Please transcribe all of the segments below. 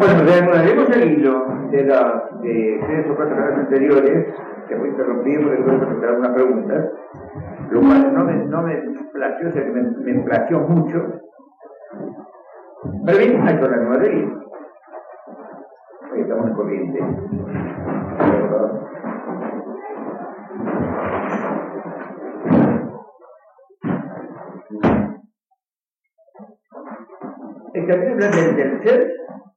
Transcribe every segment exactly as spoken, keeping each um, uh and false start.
Bueno, reanudaremos el hilo de las de tres o cuatro horas anteriores, que fue interrumpido porque tuve que contestar algunas preguntas, lo cual no me, no me plació, o sea, me, me plació mucho. Pero bien, hay que reanudar el hilo. Hoy estamos en corriente. El camino es del ser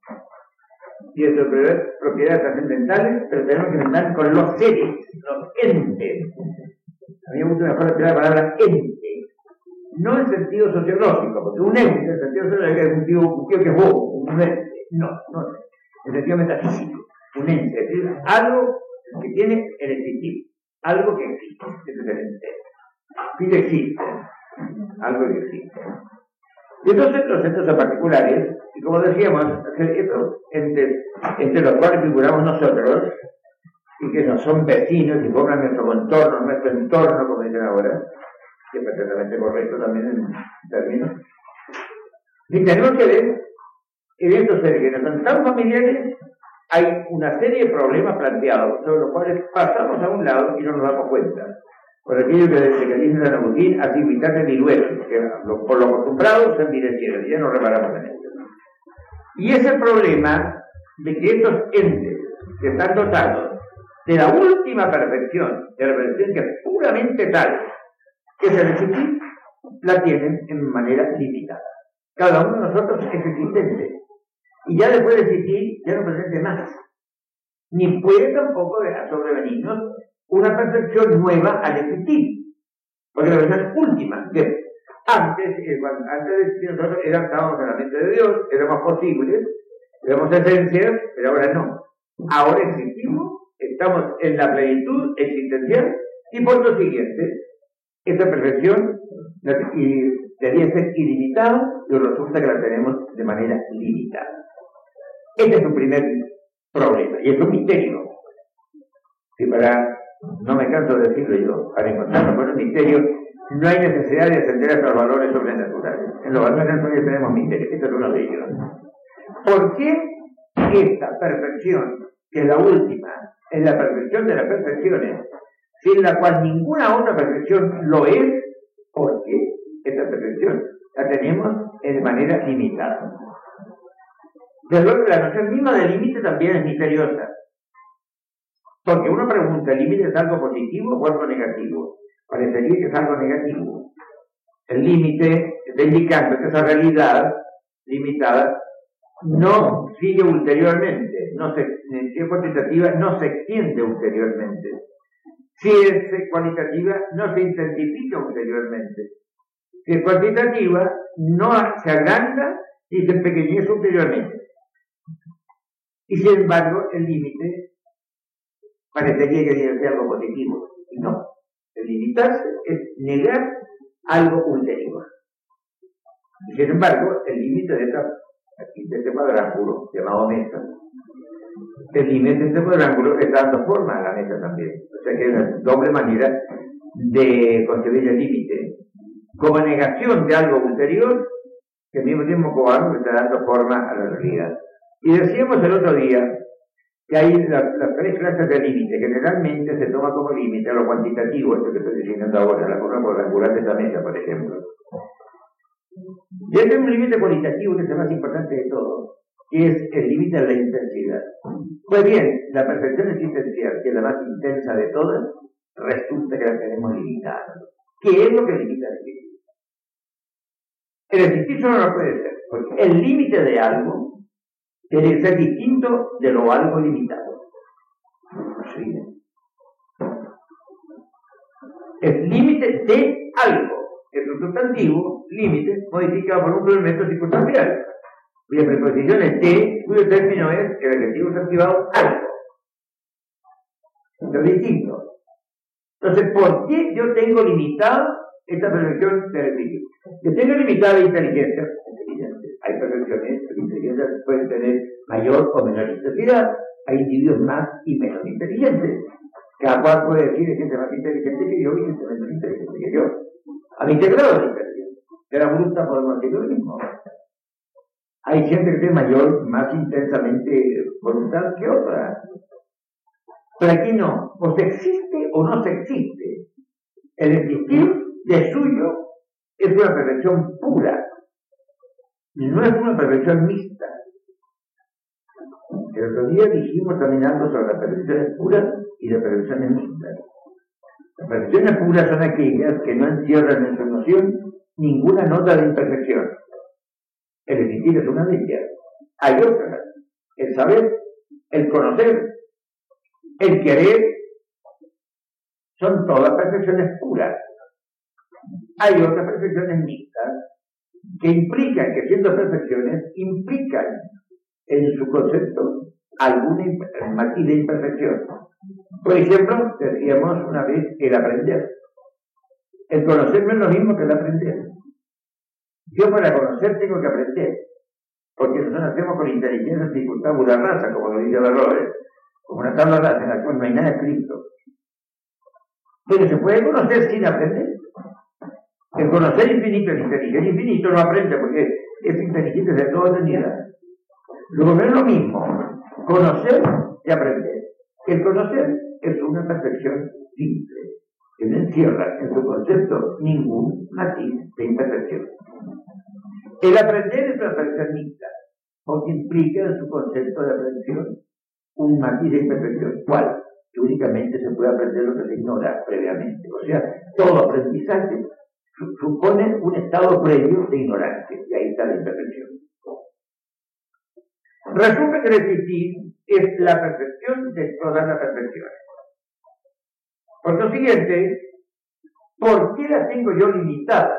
y de sus propiedades trascendentales, pero tenemos que entrar con los seres, los entes. A mí me gusta mejor la palabra ente, no en sentido sociológico, porque un ente, en sentido sociológico, es un tío, un tío que es bobo, un ente. No, no, en sentido metafísico, un ente, es decir, algo que tiene el existir, algo que existe, ese es el ente. Sí que existe, algo que existe. Y entonces los entes son particulares, y como decíamos, estos entes entre los cuales figuramos nosotros, y que nos son vecinos y forman nuestro contorno, nuestro entorno, como dicen ahora, que es perfectamente correcto también en términos. Y tenemos que ver, en estos seres que no son tan familiares, hay una serie de problemas planteados, sobre los cuales pasamos a un lado y no nos damos cuenta. Por aquello que desde que dice San Agustín, activitate diluero, que por lo acostumbrado se envirecieron, y ya no reparamos en ello. Y es el problema de que estos entes que están dotados de la última perfección, de la perfección que es puramente tal, que es el existir, la tienen en manera limitada. Cada uno de nosotros es existente, y ya después de existir, ya no presente más. Ni puede tampoco sobrevenirnos una perfección nueva al existir, porque la versión última, que antes, eh, cuando, antes de existir nosotros era, estábamos en la mente de Dios, éramos posibles, éramos esencias, pero ahora no. Ahora existimos, estamos en la plenitud existencial, y por lo siguiente, esta perfección y, debería ser ilimitada, y resulta que la tenemos de manera limitada. Este es un primer problema, y es un misterio. Y para, no me canso de decirlo yo, para encontrarnos con un misterio, no hay necesidad de ascender a los valores sobrenaturales. En los valores naturales tenemos misterios, este es uno de ellos. ¿Por qué esta perfección, que es la última, es la perfección de las perfecciones, sin la cual ninguna otra perfección lo es? Porque esta perfección la tenemos de manera limitada. Desde luego que la noción misma del límite también es misteriosa. Porque uno pregunta, ¿el límite es algo positivo o algo negativo? Parecería que es algo negativo. El límite está indicando que esa realidad limitada no sigue ulteriormente, no se, si es cuantitativa, no se extiende ulteriormente. Si es cualitativa, no se intensifica ulteriormente. Si es cuantitativa, no se agranda y se empequeñece ulteriormente. Y sin embargo, el límite parecería que debe ser algo positivo, y no. El limitarse es negar algo ulterior. Y sin embargo, el límite de, esta, de este cuadrángulo, llamado mesa, el límite de este cuadrángulo está dando forma a la mesa también. O sea que es una doble manera de concebir el límite, como negación de algo ulterior, que al mismo tiempo como algo que está dando forma a la realidad. Y decíamos el otro día que hay las la tres clases de límite. Generalmente se toma como límite a lo cuantitativo, esto que estoy diciendo ahora, la forma cuadrangular de esta mesa, por ejemplo. Y este es un límite cualitativo que es el más importante de todo, que es el límite de la intensidad. Pues bien, la perfección existencial, que es la más intensa de todas, resulta que la tenemos limitada. ¿Qué es lo que limita el existir? El existir solo no puede ser, porque el límite de algo tiene que ser distinto de lo algo limitado. ¿Sí? Es límite de algo. Es un sustantivo, límite, modificado por un complemento circunstancial, cuya preposición es de, cuyo término es el adjetivo sustantivado algo. Es distinto. Entonces, ¿por qué yo tengo limitada esta perfección del espíritu? Yo tengo limitada inteligencia. Hay perfecciones, las inteligencias pueden tener mayor o menor intensidad. Hay individuos más y menos inteligentes. Cada cual puede decir que es más inteligente que yo y que es menos inteligente que yo. A mi grado de inteligencia. De la voluntad podemos decir lo mismo. Hay gente que tiene mayor, más intensamente voluntad que otra. Pero aquí no, o se existe o no se existe. El existir de suyo es una perfección pura, no es una perfección mixta. El otro día dijimos caminando sobre las perfecciones puras y las perfecciones mixtas. Las perfecciones puras son aquellas que no encierran en su noción ninguna nota de imperfección. El existir es una de ellas. Hay otras: el saber, el conocer, el querer, son todas perfecciones puras. Hay otras perfecciones mixtas que implican, que siendo perfecciones, implican en su concepto alguna matiz de imperfección. Por ejemplo, decíamos una vez el aprender. El conocer no es lo mismo que el aprender. Yo para conocer tengo que aprender, porque nosotros nacemos con inteligencia sin tabula rasa, como lo dice Berroes, como una tabla rasa en la cual no hay nada escrito. Pero se puede conocer sin aprender. El conocer infinito, el inteligente infinito no aprende porque es inteligente de toda eternidad. Luego no es lo mismo conocer que aprender. El conocer es una perfección simple, que no encierra en su concepto ningún matiz de imperfección. El aprender es una perfección mixta, porque implica en su concepto de aprensión un matiz de imperfección. ¿Cuál? Que únicamente se puede aprender lo que se ignora previamente. O sea, todo aprendizaje supone un estado previo de ignorancia, y ahí está la imperfección. Resulta que el existir es la perfección de todas las perfecciones. Por lo siguiente, ¿por qué la tengo yo limitada?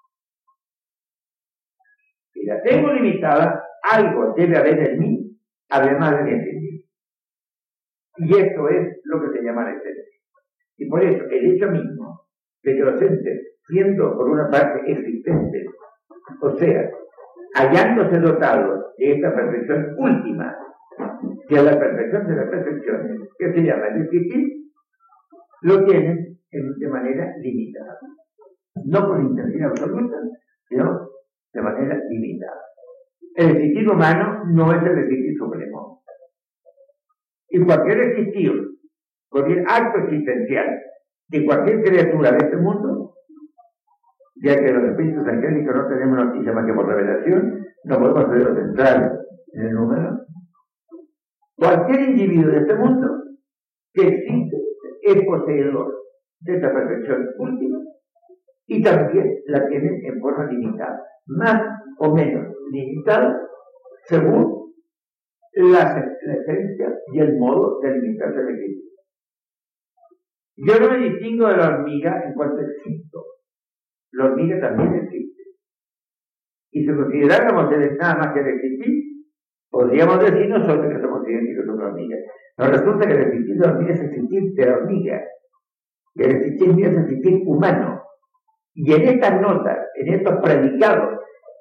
Si la tengo limitada, algo debe haber en mí, además de mi existir. Y esto es lo que se llama la esencia. Y por eso, el hecho mismo de que los entes, siendo por una parte existentes, o sea, hallándose dotados de esta perfección última, que es la perfección de las perfecciones, que se llama el existir, lo tienen de manera limitada. No por intensidad absoluta, sino de manera limitada. El existir humano no es el existir supremo. Y cualquier existir, cualquier acto existencial de cualquier criatura de este mundo, ya que los espíritus angélicos no tenemos noticia más que por revelación, no podemos hacerlo central en el número. Cualquier individuo de este mundo que existe es poseedor de esta perfección última y también la tiene en forma limitada, más o menos limitada según la, la esencia y el modo de limitarse al equilibrio. Yo no me distingo de la hormiga en cuanto existo. La hormiga también existe. Y si consideráramos el nada más que el existir, podríamos decir nosotros que somos idénticos con la hormiga. Pero resulta que el existir de la hormiga es existir de la hormiga. Y el existir mío es existir humano. Y en estas notas, en estos predicados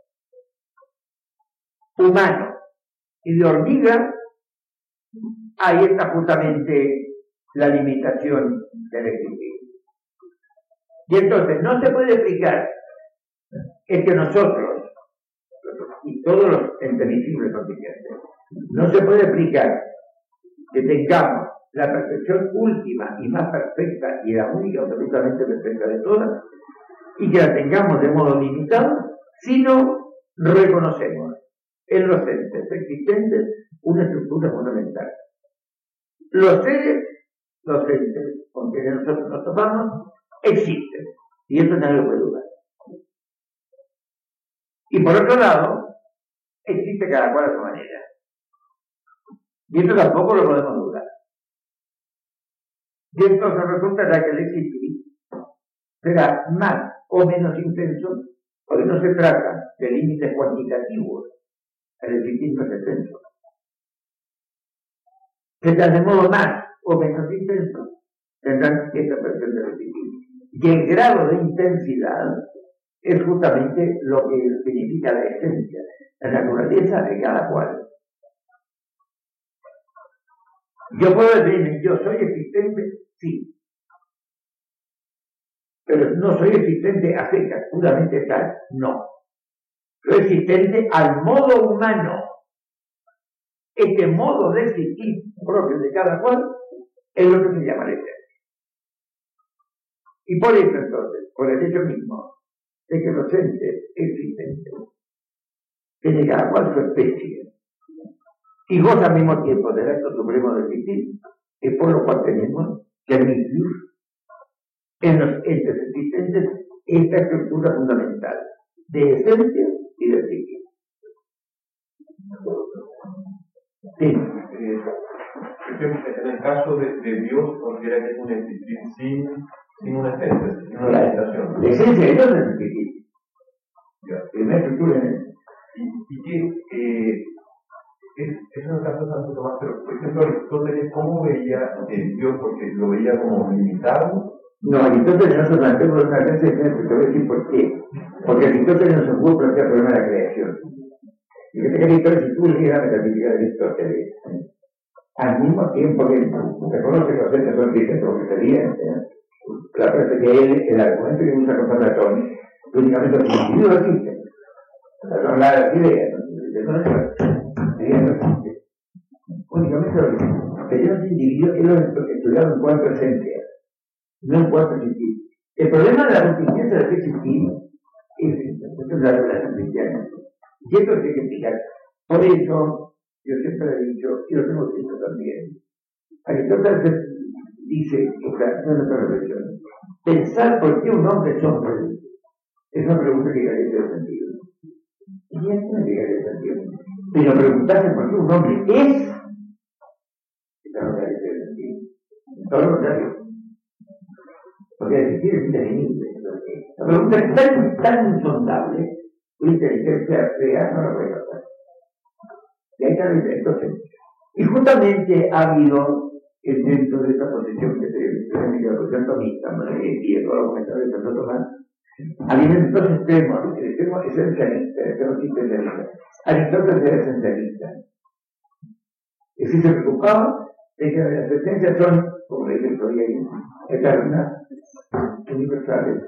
humanos y de hormiga, ahí está justamente la limitación del existir. Y entonces no se puede explicar es que nosotros, y todos los entes visibles conscientes, no se puede explicar que tengamos la perfección última y más perfecta y la única absolutamente perfecta de todas, y que la tengamos de modo limitado, si no reconocemos en los entes existentes una estructura fundamental. Los seres, los entes con que nosotros nos topamos, existen, y eso nadie lo puede dudar. Y por otro lado, existe cada cual a su manera. Y esto tampoco lo podemos dudar. Y entonces resultará que el existir será más o menos intenso, porque no se trata de límites cuantitativos. El existir no es intenso. Tendrán de modo más o menos intenso, tendrán esta versión del existir. Y el grado de intensidad es justamente lo que significa la esencia, la naturaleza de cada cual. Yo puedo decirme, yo soy existente, sí, pero no soy existente a secas, puramente tal, no. lo existente al modo humano. Este modo de existir propio de cada cual es lo que se llama la esencia. Y por eso entonces, por el hecho mismo de que los entes existentes tiene cada cual su especie y goza al mismo tiempo del acto supremo de existir, es por lo cual tenemos que admitir en los entes existentes esta estructura fundamental de esencia y de psique. Sí. Eh, en el caso de, de Dios, considera que es un existir sin, sin una esencia, sin una realización. La esencia de Dios es el existir. Es una estructura en él. Y, y que eh, es, eso en el caso de Santo Tomás, pero por ejemplo, Aristóteles, ¿cómo veía eh, Dios? Porque lo veía como limitado. No, Aristóteles no se planteó por una esencia diferente, te voy a decir por qué. Porque Aristóteles no se pudo plantear el problema de la creación. Y que te Aristóteles, si tú lees la metafísica de Aristóteles, al mismo tiempo que reconoce que los entes son distintos, lo que sería, ¿eh? Claro, es que él, el argumento que usa con Platón, únicamente los individuos existen. Son las ideas, únicamente los individuos. Que ellos individuos, él los estudiaron en cuanto a esencia, no en cuanto a existir. El problema de la contingencia de que existir es la revelación cristiana. Y esto hay que explicar. Por eso, yo siempre he dicho, y lo tengo escrito también, Aristóteles dice, o sea, no es nuestra reflexión, pensar por qué un hombre es hombre es una pregunta que carece de sentido. Y es una que carece de sentido. Pero preguntarse por qué un hombre es, esa no carece de sentido. Todo lo contrario. Porque existir es indefinible. La pregunta es tan, tan insondable, una inteligencia real no la puede pasar. Y ahí está el entonces. Y justamente ha habido, dentro de esta posición que se ha la posición tomista, y de todos los comentarios de Santo Tomás, ha habido dos extremos, el extremo esencialista, el extremo existencialista. Aristóteles era esencialista. Y si se preocupaba de que las esencias son, como le dije todavía, eternas, universales,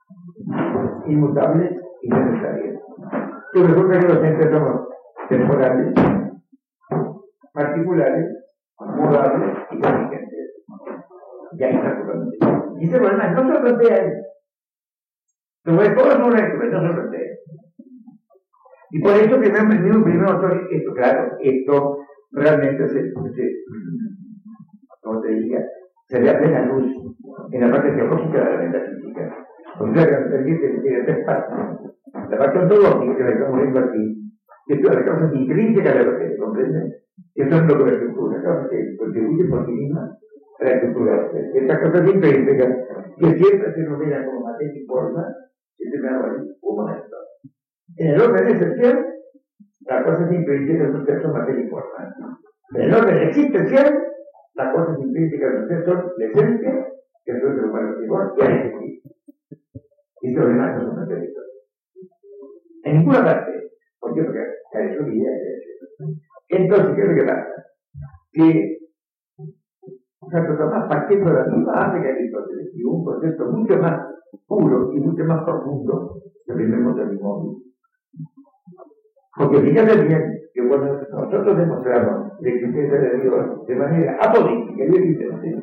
inmutables y necesarias. Y resulta que los entes somos temporales, particulares, modables y contingentes. Y ahí está totalmente. Y ese problema no se lo plantea él. Sobre todo es un hecho, pero no se lo plantea. Y por eso, primero, primero, primero, esto, claro, esto realmente se, se como te diría, se ve a plena luz en la parte teológica de la metafísica. O sea, que tiene tres partes. La parte ontológica que la estamos viendo aquí, que es la causa intrínseca de lo que se comprende. Eso es lo que la estructura, la causa que contribuye por sí misma a la estructura. Esta causa intrínseca, que siempre se nomina como materia y forma, que se me ha valido un momento. En el orden esencial, las cosas intrínsecas del ser son materia y forma. En el orden existencial, las cosas intrínsecas del ser son la esencia, que es el humano igual, y el existir. Y los demás no son materia y forma. En ninguna parte. ¿Por qué? Porque hay eso que ya es. Entonces, ¿qué es lo que pasa? Que Santo Tomás, partiendo de la misma base que Aristóteles, y un concepto mucho más puro y mucho más profundo que tenemos del mismo. Porque fíjate bien que cuando nosotros demostramos la existencia de Dios de manera apolítica y evidente,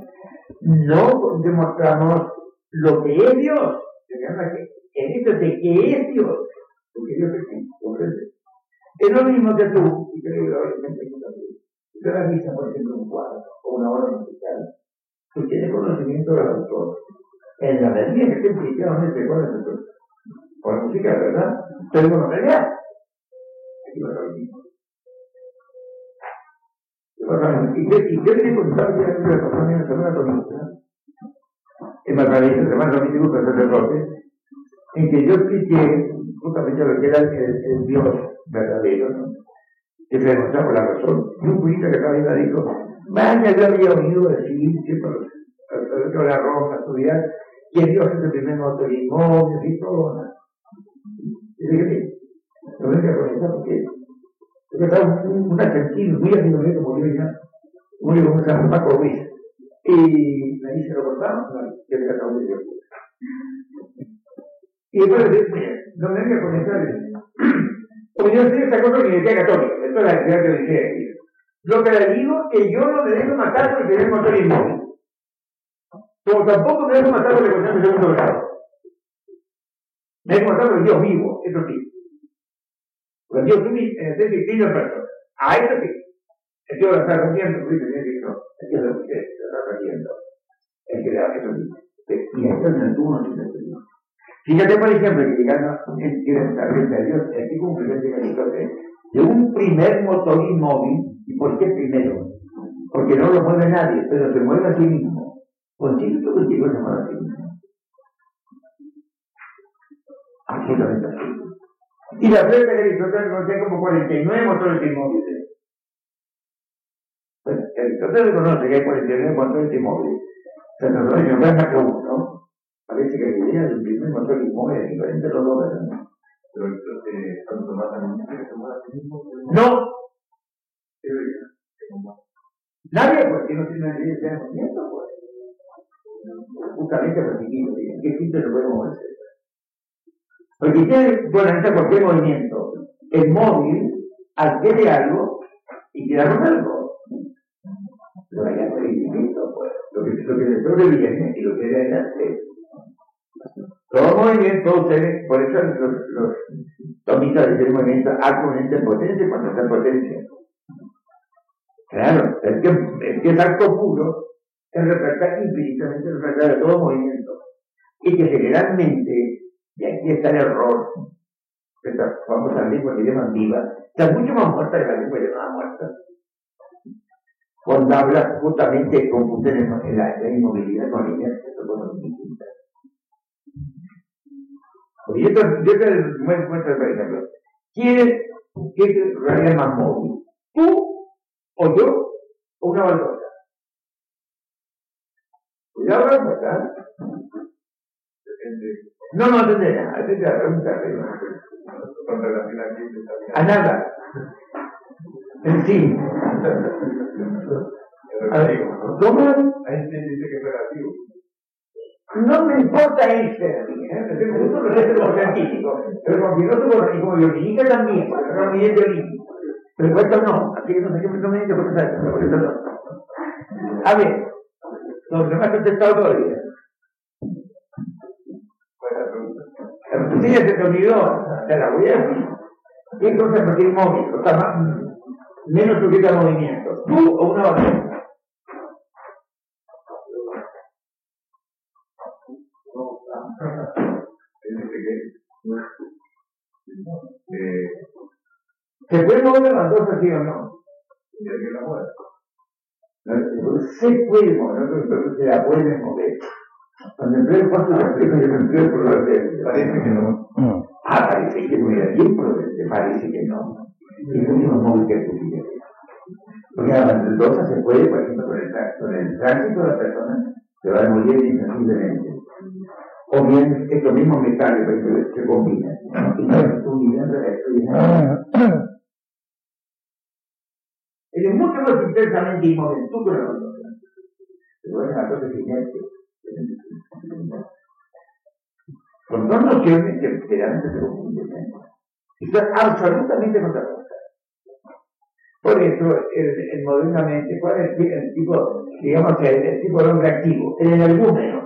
no demostramos lo que es Dios, en esto de que es Dios, porque Dios existe, ¿comprendes? Es lo mismo que tú, y creo que probablemente tú también. Tú la misa, por ejemplo, un cuadro o una obra musical, tú tienes conocimiento del autor. En la medida que te implicaron cuál es el autor. Por la música, ¿verdad? Pero bueno, ¿verdad? Aquí va lo mismo. Y yo te contaba que era una persona en la semana tomista, en Valparaíso, se llama Dominico para sacerdote, en que yo expliqué justamente lo que era el, el Dios verdadero, ¿no? Que se demostraba por la razón. Y un curita que estaba ahí dijo, vaya, yo había oído decir, siempre a la Roma, a estudiar, que Dios es el primer motorismo, y todo, ¿no? Y dije, no venga con eso porque yo estaba un argentino, muy amigo mío como yo ya, muy como un San Paco Ruiz. Y ahí se lo cortamos, que le acabó de Dios. Y después le dije, no me venga con eso, Porque yo sé esta cosa que me decía católica, esto es la actividad que decía aquí. Lo que le digo es que yo no me dejo matar por tener motor inmóvil. Como tampoco me dejo matar por la cuestión de segundo grado. Me dejo matar por Dios vivo, eso sí. Porque Dios vivo en el sentido distinto en persona. A eso sí. El Dios lo está rompiendo, el Dios lo está rompiendo. El que le da eso sí. Y esto no es uno, sino que Dios. Fíjate, por ejemplo, que llegando quiere estar frente a Dios, aquí como presente en Aristóteles, de un primer motor inmóvil. ¿Y por qué primero? Porque no lo mueve nadie, pero se mueve a sí mismo. ¿Por qué todo el tiempo se mueve a sí mismo? Absolutamente así. Y la prueba de Aristóteles conoce como cuarenta y nueve motores inmóviles. Pues Aristóteles reconoce que hay cuarenta y nueve motores inmóviles. O sea, nosotros no pueden sacar uno. Parece que la idea del primer motor inmóvil es diferente de los dos, ¿verdad? Pero entonces, ¿tanto más también que se mueve a sí mismo? No. Nadie, porque no tiene nadie de movimiento, pues. Justamente por chiquito, ¿qué sitio no puede moverse? Porque tiene, bueno, esta cualquier movimiento, el móvil adquiere algo y queda con algo. Pero allá no es distinto, pues. Lo que, lo que le sobreviene y lo que le hace. Todo movimiento, ustedes, por eso los, los tomistas de ese movimiento altamente en potencia cuando está en potencia. Claro, es que, es que el acto puro es reflejar infinitamente el reflejar de todo movimiento. Y que generalmente, y aquí está el error, esta famosa lengua que llaman viva, está mucho más muerta que la lengua llamada muerta. Cuando habla justamente con ustedes en la, la inmovilidad con líneas, eso cosas distintas. Porque yo te, yo te muestro, por ejemplo, ¿quién es que es realidad más móvil? ¿Tú o yo o una baldosa? Cuidado con la verdad. No, no entendé nada. Esa es la pregunta. Con relación a quién está a nada. En sí. A ver, ¿cómo? Hay quien dice que es relativo. No me importa ese, ¿eh? Me gusta lo que es como científico, pero como filósofo y como violinista también, porque no me violín. Pero esto no, así que no sé qué me conviene, por eso no. A ver, los demás han contestado todavía. La sí, se te olvidó, te la voy a decir. ¿Qué cosa es porque inmóvil? O sea, más, menos sujeta al movimiento. ¿Tú o una baldosa? ¿Se puede mover la baldosa, sí o no? Se puede mover, no se la puede mover. Cuando empleo el cuarto de reflejo, yo me empleo por lo de parece que no. Ah, parece que no era tiempo, parece que no. Y es mucho más móvil que tú quieres. Porque la baldosa se puede, por ejemplo, con el, con el tránsito de la persona, se va a mover insensiblemente. O bien estos mismos metales que se combinan. Y no es un nivel de esto. Él es mucho más intensamente inmóvil, tú que la baldosa. Pero es una cosa inerte. Con dos nociones que realmente se confunden. Están absolutamente contrapuestas. Por eso, el, el modernamente, ¿cuál es el, el tipo, digamos que el, el tipo de hombre activo? El energúmeno.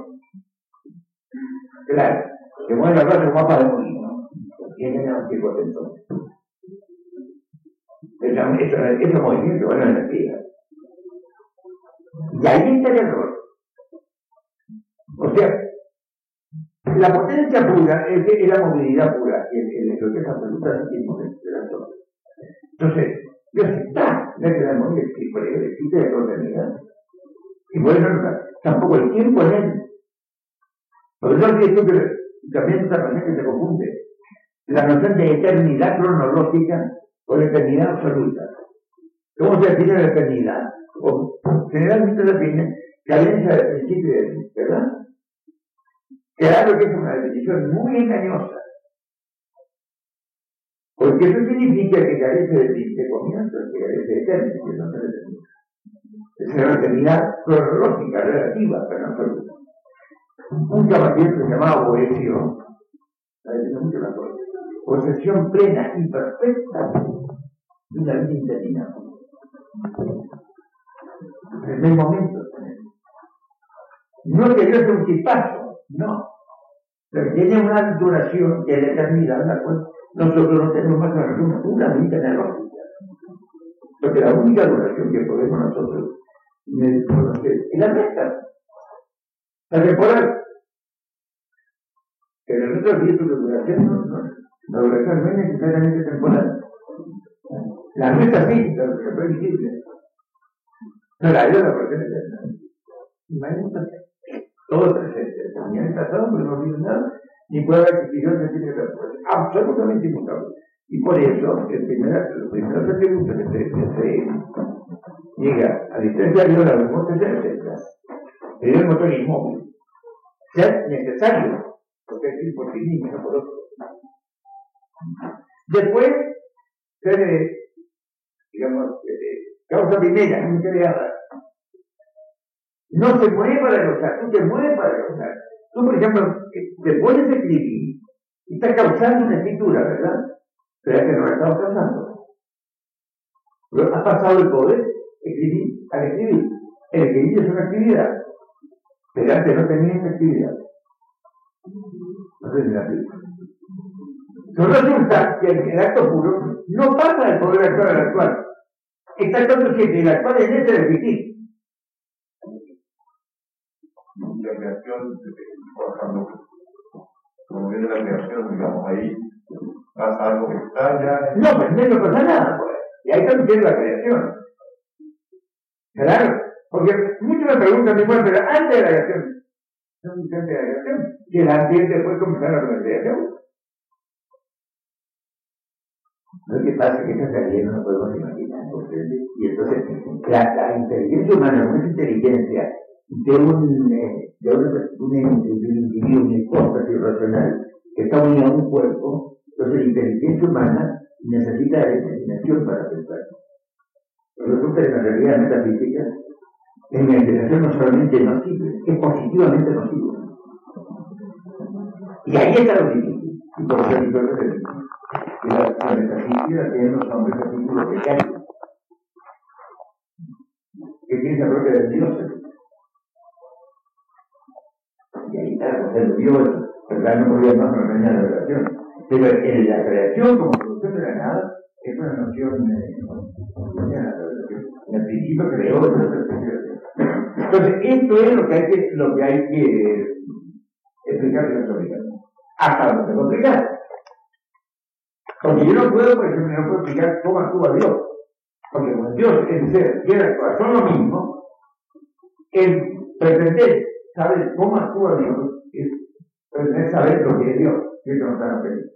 Claro, que mueve la cosa como mapa de molino. Y ese es un tipo de entonces. Ese movimiento, bueno, energía. Y ahí está el error. O sea, la potencia pura es, es la movilidad pura, el, el, lo que es absolutamente inmóvil. Entonces, yo sé, ¡ah! No es que la movilidad existe de contenido. Y por eso tampoco el tiempo en él. Por eso es que también esta manera que se confunde. La noción de eternidad cronológica o de eternidad absoluta. ¿Cómo se define la eternidad? O, generalmente se define cadencia de principio y de fin, ¿verdad? Claro que es una definición muy engañosa. Porque eso significa que carece de, de comienzo, que carece de término, que no se determina. Es una eternidad cronológica, relativa, pero no absoluta. Un caballero se llamaba Boecio, la definió mucho la cosa. posesión plena y perfecta de una vida interminable. En el momento. No que Dios es un tipazo, no. Pero tiene una duración que es la eternidad, la cual nosotros no tenemos más que una puramente analógica. Porque la única duración que podemos nosotros conocer es la nuestra, la temporal. Pero en otros tipos de duración no, no, la duración no es necesariamente temporal. La nuestra sí, la que fue visible. No la ayuda porque es eterna. Imagínate. Todo presente, ni en el pasado, porque no olvido nada, ni puede haber existido de tipo de cosas. Absolutamente inmutable. Y por eso, el primer, los primeros atributos que se, que se llega a distancia de la memoria es etcétera. Es el motor inmóvil. Ser necesario, porque es ir por sí mismo, no por otro. Después, ser, eh, digamos, eh, causa primera, no creada. No se mueve para gozar, tú te mueves para gozar. Tú, por ejemplo, te pones a escribir y estás causando una escritura, ¿verdad? Pero es que no la estás causando. Pero has pasado el poder escribir al escribir. El escribir es una actividad, pero antes no tenía esa actividad. No sé si la digo. Entonces resulta que el acto puro no pasa del poder actual al actual. Está actuando siempre, el actual es ese de repetir. La creación, cuando, como viene la creación, digamos, ahí pasa algo que está ya. No, pues no pasa nada, pues. Y ahí también la creación. Claro, porque muchos me preguntan, bueno, pero antes de la creación, no es antes de la creación, que el antes después comenzaron con la creación. Lo que pasa es que esta realidad no nos podemos imaginar, ¿comprende? Y entonces, la, la inteligencia humana no es inteligencia de un, eh, de una, un, un individuo, un hipóstasis irracional que está unido a un cuerpo. Entonces la inteligencia humana necesita de imaginación para pensar. Pero resulta que la realidad metafísica en la imaginación no solamente nociva, es positivamente nociva. Y ahí está lo difícil. Y por eso el libro de que la, la metafísica tiene los nombres capítulos precarios que tiene la propia del Dios. Y ahí está, el Dios, ¿verdad? No podía más ordenar la relación. Pero en la creación, como producción de la nada, es una noción, eh, el principio creó de la perspectiva. Entonces, esto es lo que hay que, lo que, hay que eh, explicar en la teoría. Hasta donde se complicar. Porque yo no puedo, por ejemplo, no puedo explicar cómo actúa Dios. Porque como Dios es ser, quiere actuar, son lo mismo, el pretender saber cómo actúa Dios es pretender saber lo que es Dios, y eso no está en la película.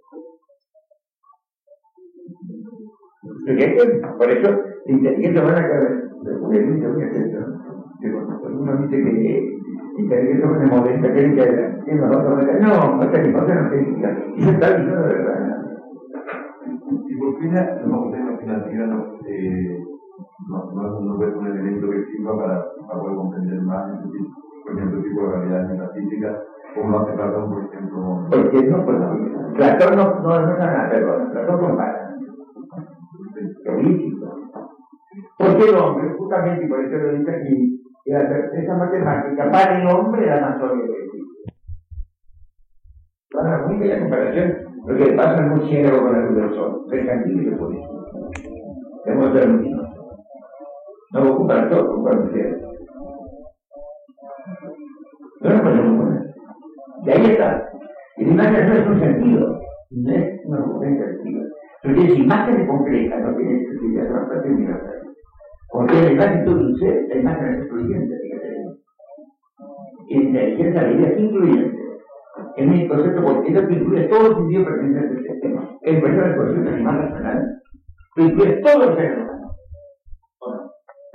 Por eso, la inteligencia humana que una línea muy atenta. Uno dice que inteligencia humana es modesta, que es la otra manera. No, no está ni cosa no técnica. Y se está diciendo de verdad. Y por fin, no, la financiera no, eh, no, no, no puede ser un elemento que sirva para, para poder comprender más, es decir, por ejemplo, el tipo de realidad metafísica, como lo hace Platón, por ejemplo. Porque no, pues, Platón no, no, no es nada, perdón, Platón compara. Político. Porque el hombre, justamente, por eso lo dice aquí, que la certeza matemática para el hombre era más sólida que existe. Para la única comparación, lo que pasa en un cielo con la luz del sol, mercantil y político. Debemos ser lo mismo. No lo ocupa el sol, ocupa el cielo. No lo podemos poner. Y ahí está. Y la imagen no es un sentido, no es una potencia activa. Pero tienes imágenes concretas, no tienes que ser bastante universal. Porque la imagen de un ser, la imagen es excluyente, fíjate. Y la inteligencia, la idea es incluyente. En mi concepto, porque es lo que incluye todos los individuos pertenecientes al sistema. El proceso del concepto animal racional, que incluye todos los seres humanos. Bueno.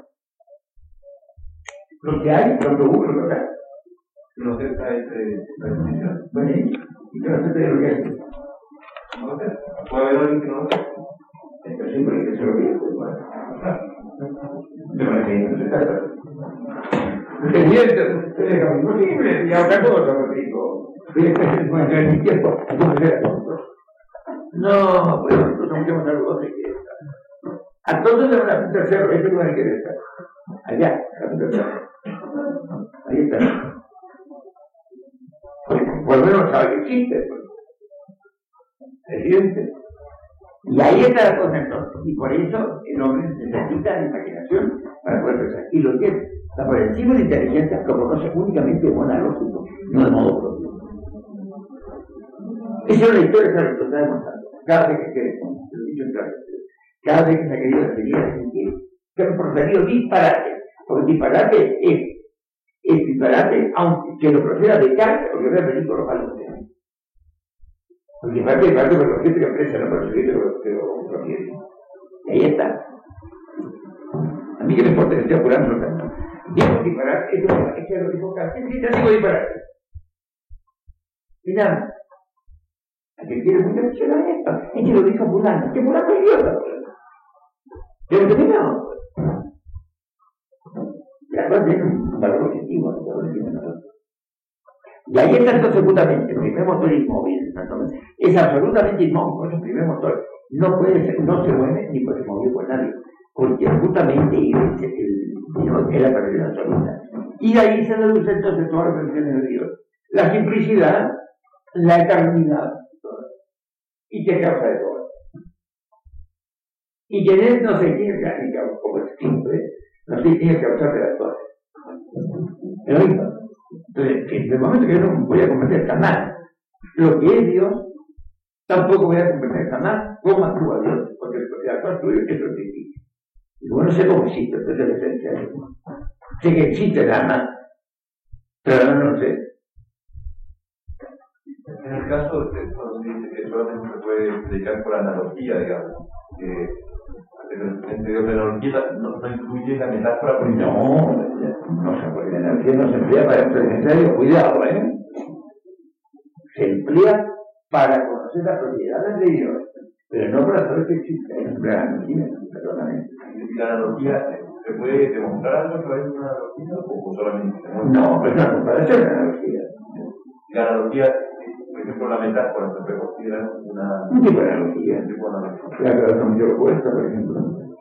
Lo que hay, lo que hubo, lo que hay. No acepta esta definición. Bueno, y que no acepta lo que hay. No lo sé. Puede haber alguien que no lo sé. Pero siempre hay que ser objeto. De manera que no se trata. Es imposible, y otra cosa, digo. Es mi tiempo, entonces era tonto. No, pues nosotros somos que mandar dos de que a todos se van a pintar cerro, este lugar que debe estar. Allá, a pintar cerro. Ahí está. Por lo menos sabe que existe. Pues. Es evidente. Y ahí está la cosa entonces. Y por eso el hombre necesita la imaginación para poder pensar. Y lo que es la por encima de inteligencia lo conoce únicamente de modo analógico, no de modo propio. Esa es una historia que se está demostrando. Cada vez que quede, como se lo he dicho en clase, cada vez que se ha querido definir que han procedido disparate. Porque disparate es, es disparate, aunque lo proceda de Kant, porque voy a venir con los valores. Porque parte de parte por los que te empresa, no por los que te lo profiere. Y ahí está. A mí que me importa que esté apurando los tantos. Digo disparar, esto es lo que dijo Kant. ¿Qué te digo disparar? Y nada. A que quiere mucha atención a esto. Es que lo dijo Fulano. Que Fulano es idiota. Pero que no. La cosa tiene un valor objetivo, un valor objetivo. Y ahí está entonces justamente, el primer motor inmóvil, entonces, es absolutamente inmóvil, el primer motor no puede ser, no se mueve ni puede ser movido por nadie, porque justamente es, el, el, es la perfección absoluta. Y de ahí se deduce entonces todas las perfecciones de Dios. La simplicidad, la eternidad, y que causa de todo. Y que en él no se tiene que, como es simple, no se tiene que causar de las cosas. ¿Me lo mismo? Entonces, en el momento que yo no voy a convertir jamás lo que es Dios, tampoco voy a convertir jamás cómo actúa Dios, porque el actuar tuyo es lo que existe. Y bueno, sé cómo existe, entonces es la esencia de Dios. Sé que existe el alma, pero no lo sé. En el caso de que dice que solamente se puede explicar por analogía, digamos, que entre Dios la analogía no, no incluye la metáfora. Por no, no se puede. La analogía no se emplea para experienciar, cuidado, ¿eh? Se emplea para conocer las propiedades de Dios, pero no para saber que existe. Es una analogía, perdóname. ¿Y la analogía se puede demostrar algo a través de una analogía o solamente? No, pero es una comparación de analogía. La analogía, por ejemplo, la metáfora se puede considerar una. Un tipo de analogía. Un tipo de analogía. La relación yo opuesta, por ejemplo.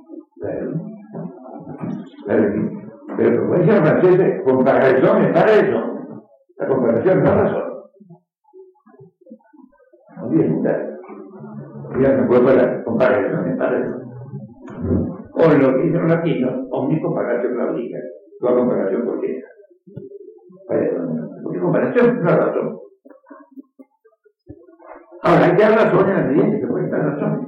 La de Pero como dicen los franceses, comparación es para eso. La comparación no es razón. No bien, ya no puedo parar, comparación es para eso. O lo que dicen los latinos, omni comparación la obliga. Toda comparación por qué. Porque comparación no es razón. Ahora, hay que dar razón en la medida que se pueden dar razones.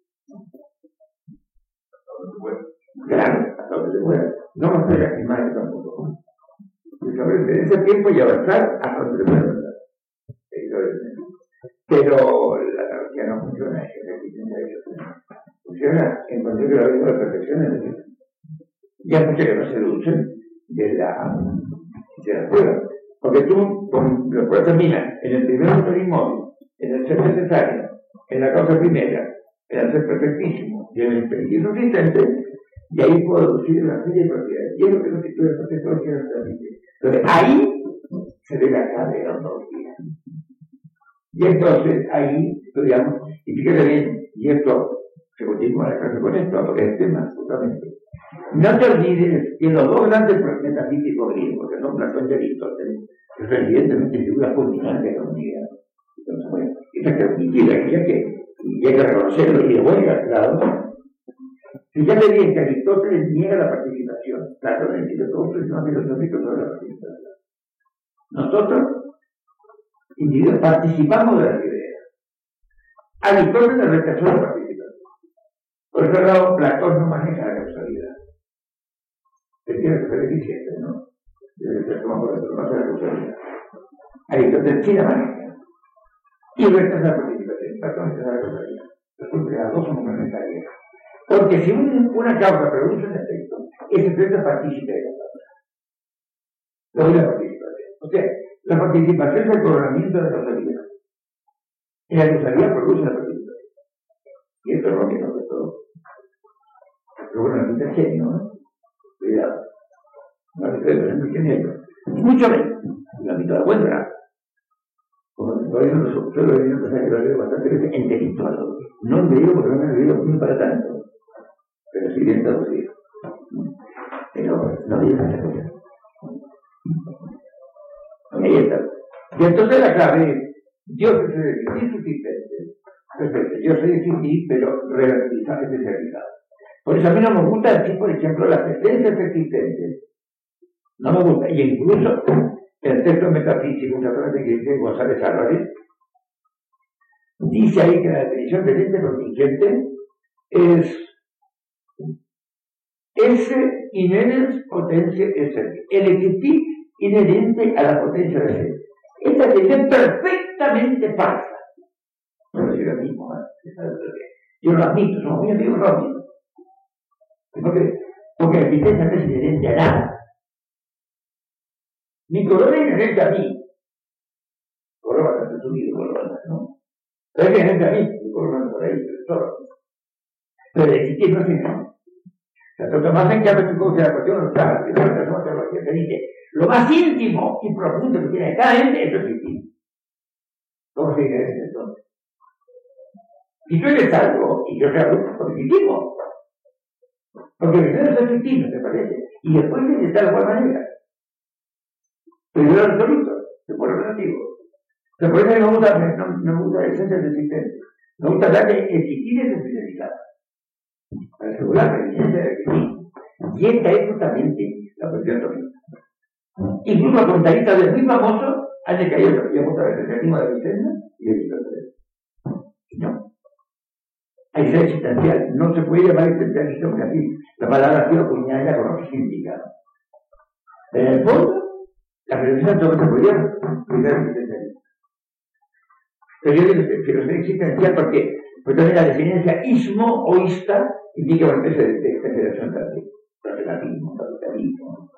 Claro, hasta donde se pueda. No me estoy afirmando tampoco. En ese tiempo y avanzar hasta donde se pueda avanzar. Pero la analogía no funciona en la existencia de Dios. Funciona en cuanto que la vida de la perfección es decir. Y hay muchas que no se deducen de la, de la prueba. Porque tú, con la prueba termina en el primer motor inmóvil, en el ser necesario, en la causa primera, en el ser perfectísimo y en el espiritu existente, y ahí puedo deducir la serie de propiedades. Y es lo que nos estudia el profesor que nos transmite. Entonces, ahí se ve la clave de la ontología. Y entonces, ahí estudiamos, y fíjate bien, y esto se continúa la clase con esto, porque es el tema, justamente. No te olvides que los dos grandes metafísicos griegos, que son Platón y Aristóteles, que son evidentemente figuras fundamentales de la humanidad. Entonces, bueno, esa que admitir aquí hay que, y hay que reconocerlo y de buen grado. Fíjate bien que Aristóteles niega la participación. Platón entiende todo un sistema filosófico sobre la participación. Nosotros, individuos, participamos de las ideas. Aristóteles rechazó la participación. Por otro lado, Platón no maneja la causalidad. Se tiene que ser eficiente, ¿no? Debe ser como por ejemplo, no la causalidad. Aristóteles sí la maneja. Y rechaza la participación. Platón rechaza la causalidad. Resulta que las dos son complementarias. Porque si un, una causa produce un efecto, ese efecto participa de la causa. Luego la participación. O sea, la participación es el coronamiento de la causalidad. Y la causalidad produce la participación. Y esto es lo que nos todo. Pero bueno, no es genio, ¿no? Cuidado. No se puede poner muy genio. Mucho menos. La mitad de buen grado. Todavía no lo suelo leer, no que lo leo bastante veces enterito a lo no leído porque no me he leído ni para tanto, pero sí bien traducido. Pero no digo esa cosa. Ahí está. Y entonces la clave es, Dios es el existente. Perfecto, yo soy existir, pero relativizado, especializado. Por eso a mí no me gusta decir, por ejemplo, las presencias existentes. No me gusta. Y incluso el texto metafísico, muchas veces que dice González Álvarez, dice ahí que la definición del ente contingente es ese inherens potencia esse, el existir inherente a la potencia de ser. Esta teoría es perfectamente falsa. No lo digo a mí, yo lo admito, somos muy amigos Robin. Porque, porque la existencia no es inherente a nada. Mi color es inherente a mí. Color bastante subido, color bastante, ¿no? Pero es inherente a mí, mi color anda por ahí, pero solo. Pero el existir no es inherente. Santo Tomás en cambio tu cosa de la cuestión no está, que la persona teología te dice, lo más íntimo y profundo que tiene cada ente es existir. ¿Cómo se dice eso entonces? Si tú eres algo, y yo soy algo positivo, porque primero es existir, ¿te parece? Y después tiene que estar de alguna manera. Primero el absoluto, después el relativo. Por eso no me gusta, no, no me gusta la esencia de existencia. Me gusta hablar de existir es especializado. Para asegurar la evidencia de existir. Y esta es justamente la cuestión domíntica. Incluso comentaristas del muy famoso han decaído que había otra vez el ánimo de Vicente y de Vicente. No. Hay ser existencial. No se puede llamar existencialismo porque así la palabra ha sido acuñada ya con otro significado. Pero en el fondo, la filosofía todo se podría explicar existencialismo. Pero yo digo filosofía existencial porque pues también la definiencia ismo o ista indica una especie de, de federación también. Relativismo, capitalismo.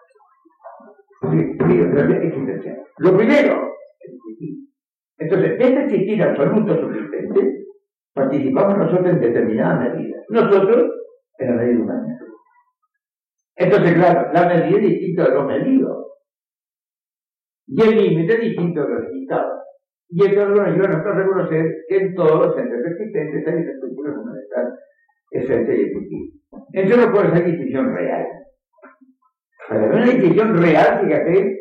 Filosofía existencial. Lo primero, existir. Entonces, de este existir absoluto subsistente, participamos nosotros en determinada medida. Nosotros, en la medida humana. Entonces, claro, la medida es distinta de lo medido. Y el límite es distinto de lo limitado. Y esto nos ayuda a nosotros a reconocer que en todos los entes existentes hay esa estructura fundamental, esencia y existir. Eso no puede ser distinción real. Para haber una distinción real, fíjate,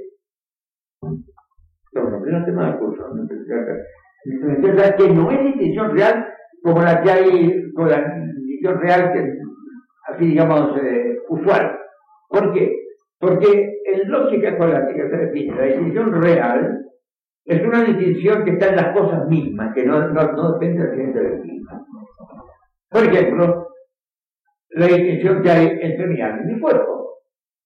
lo que no tema del curso, no sé si que no es distinción real como la que hay con la distinción real que así digamos eh, usual. ¿Por qué? Porque en lógica escolástica se define la distinción real es una distinción que está en las cosas mismas, que no, no, no depende del accidente del clima. Por ejemplo, la distinción que hay entre mi alma y mi cuerpo,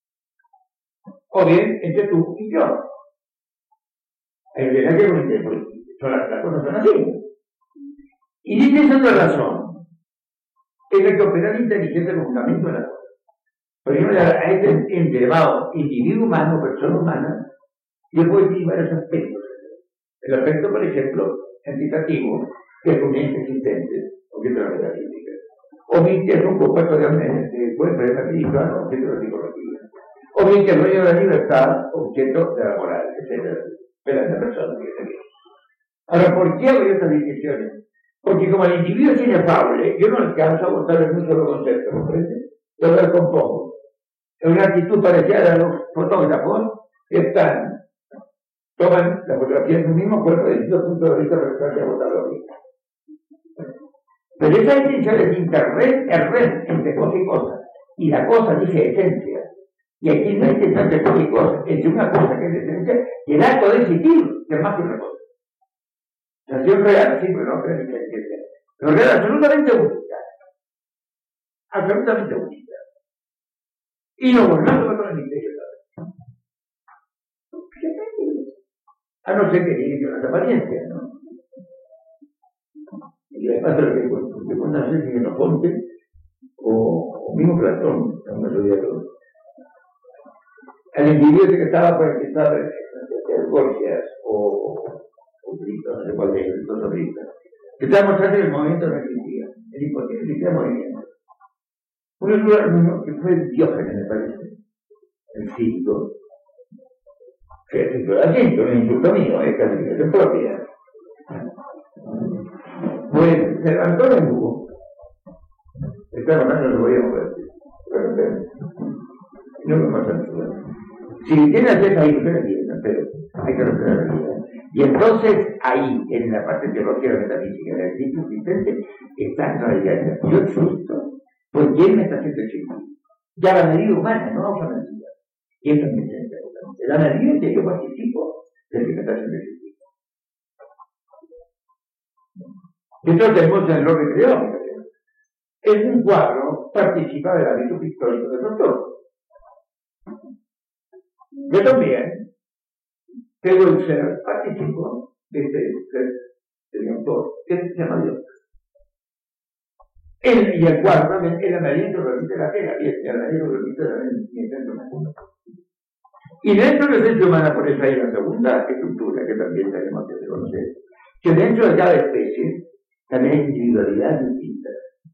o bien entre tú y yo. El de la que son las, las cosas son así. Y dice esa otra razón, es la que opera la inteligencia como fundamento de la cosa. Por ejemplo, a este ente llamado individuo humano, persona humana, yo puedo decir varios aspectos. El aspecto, por ejemplo, entitativo, que es un ente existente, objeto de la metafísica. O bien que es un compuesto de de cuerpo de la metafísica, objeto de la psicología. O bien que es dueño de la libertad, objeto de la moral, etcétera. Pero esa persona que se ve. Ahora, ¿por qué hago estas distinciones? Porque como el individuo es inefable, yo no alcanzo a botar en un solo concepto, ¿comprende? Yo lo descompongo. Es una actitud parecida a los fotógrafos que están toman la fotografía en un mismo cuerpo de distintos puntos de vista respecto a botarlo ahí. Pero esa distinción es interred, el red entre cosa y cosa. Y la cosa dice esencia. Y aquí no hay distinción entre cosa y cosa, entre una cosa que es esencia y el acto de existir, que es más que una cosa. La acción real, sí, pero no creo que sea. Pero real absolutamente única. Absolutamente única. Y no volvemos con el misterio. A no ser que tiene que unas apariencias, ¿no? Y además lo que cuentan es que Xenofonte o, o mismo Platón, la mayoría de todos. El individuo que estaba por el que estaba Gorgias o Brito, no sé cuál de ellos, dos Brito, que estaba mostrando que el movimiento no existía. El imposible existía movimiento. Uno es uno que fue Diógenes, me parece, el cínico. Que es así, un insulto mío, es calificación propia. Pues se levantó de nuevo. Estaba hablando, no lo podíamos ver. No me pasa nada. Si tiene acceso ahí, no tiene, pero hay que romper la realidad. Y entonces ahí, en la parte teológica, la metafísica, la existencia existente, está en realidad. Yo existo, pues ¿quién me está haciendo existir? Ya la medida humana, no vamos a mentir. Y eso es mi esencia. La medida en que yo participo del que me está haciendo existir. Entonces tenemos el orden creó. En un cuadro participa del hábito pictórico del autor. Yo también, pero el ser participo de este ser del autor, que se llama Dios. Él y el cuadro también, el amarillo repite la tela, y el amarillo repite el centro humano. Y dentro del centro humano, por eso hay la segunda estructura que también tenemos que reconocer, que dentro de cada especie también hay individualidad distinta.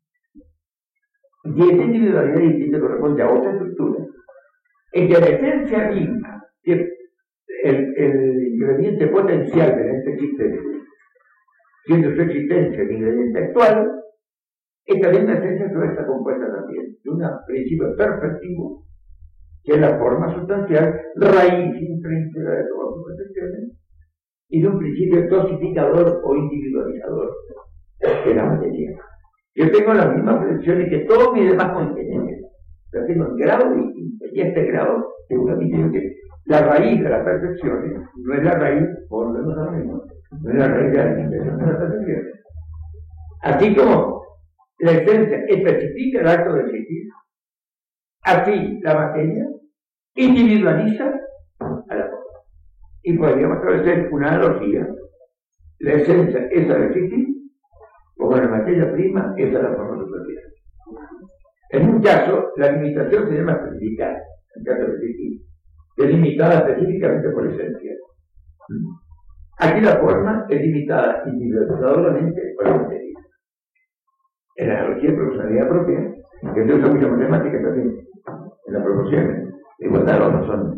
Y esa individualidad distinta corresponde a otra estructura, en que la esencia misma, que el, el ingrediente potencial de esta existencia, siendo su existencia el ingrediente actual, esta misma esencia solo está compuesta también de un principio perfectivo, que es la forma sustancial, raíz intrínseca de todas sus percepciones, y de un principio dosificador o individualizador, que es la materia. Yo tengo las mismas percepciones que todos mis demás contenedores, pero tengo en grado distinto, y este grado, seguramente yo que la raíz de las percepciones no es la raíz, por lo menos ahora mismo, no es la raíz de la intención de las percepciones. Así como la esencia especifica el acto de existir, así la materia individualiza a la forma. Y podríamos establecer una analogía. La esencia es la de existir, como la materia prima es la forma superficial. En un caso, la limitación se llama especificar, en el caso de existir, delimitada específicamente por esencia. Aquí la forma es limitada individualizadoramente por la materia. En la analogía de proporcionalidad propia, que se usa mucha matemática también, en las proporciones, de igualdad o no son.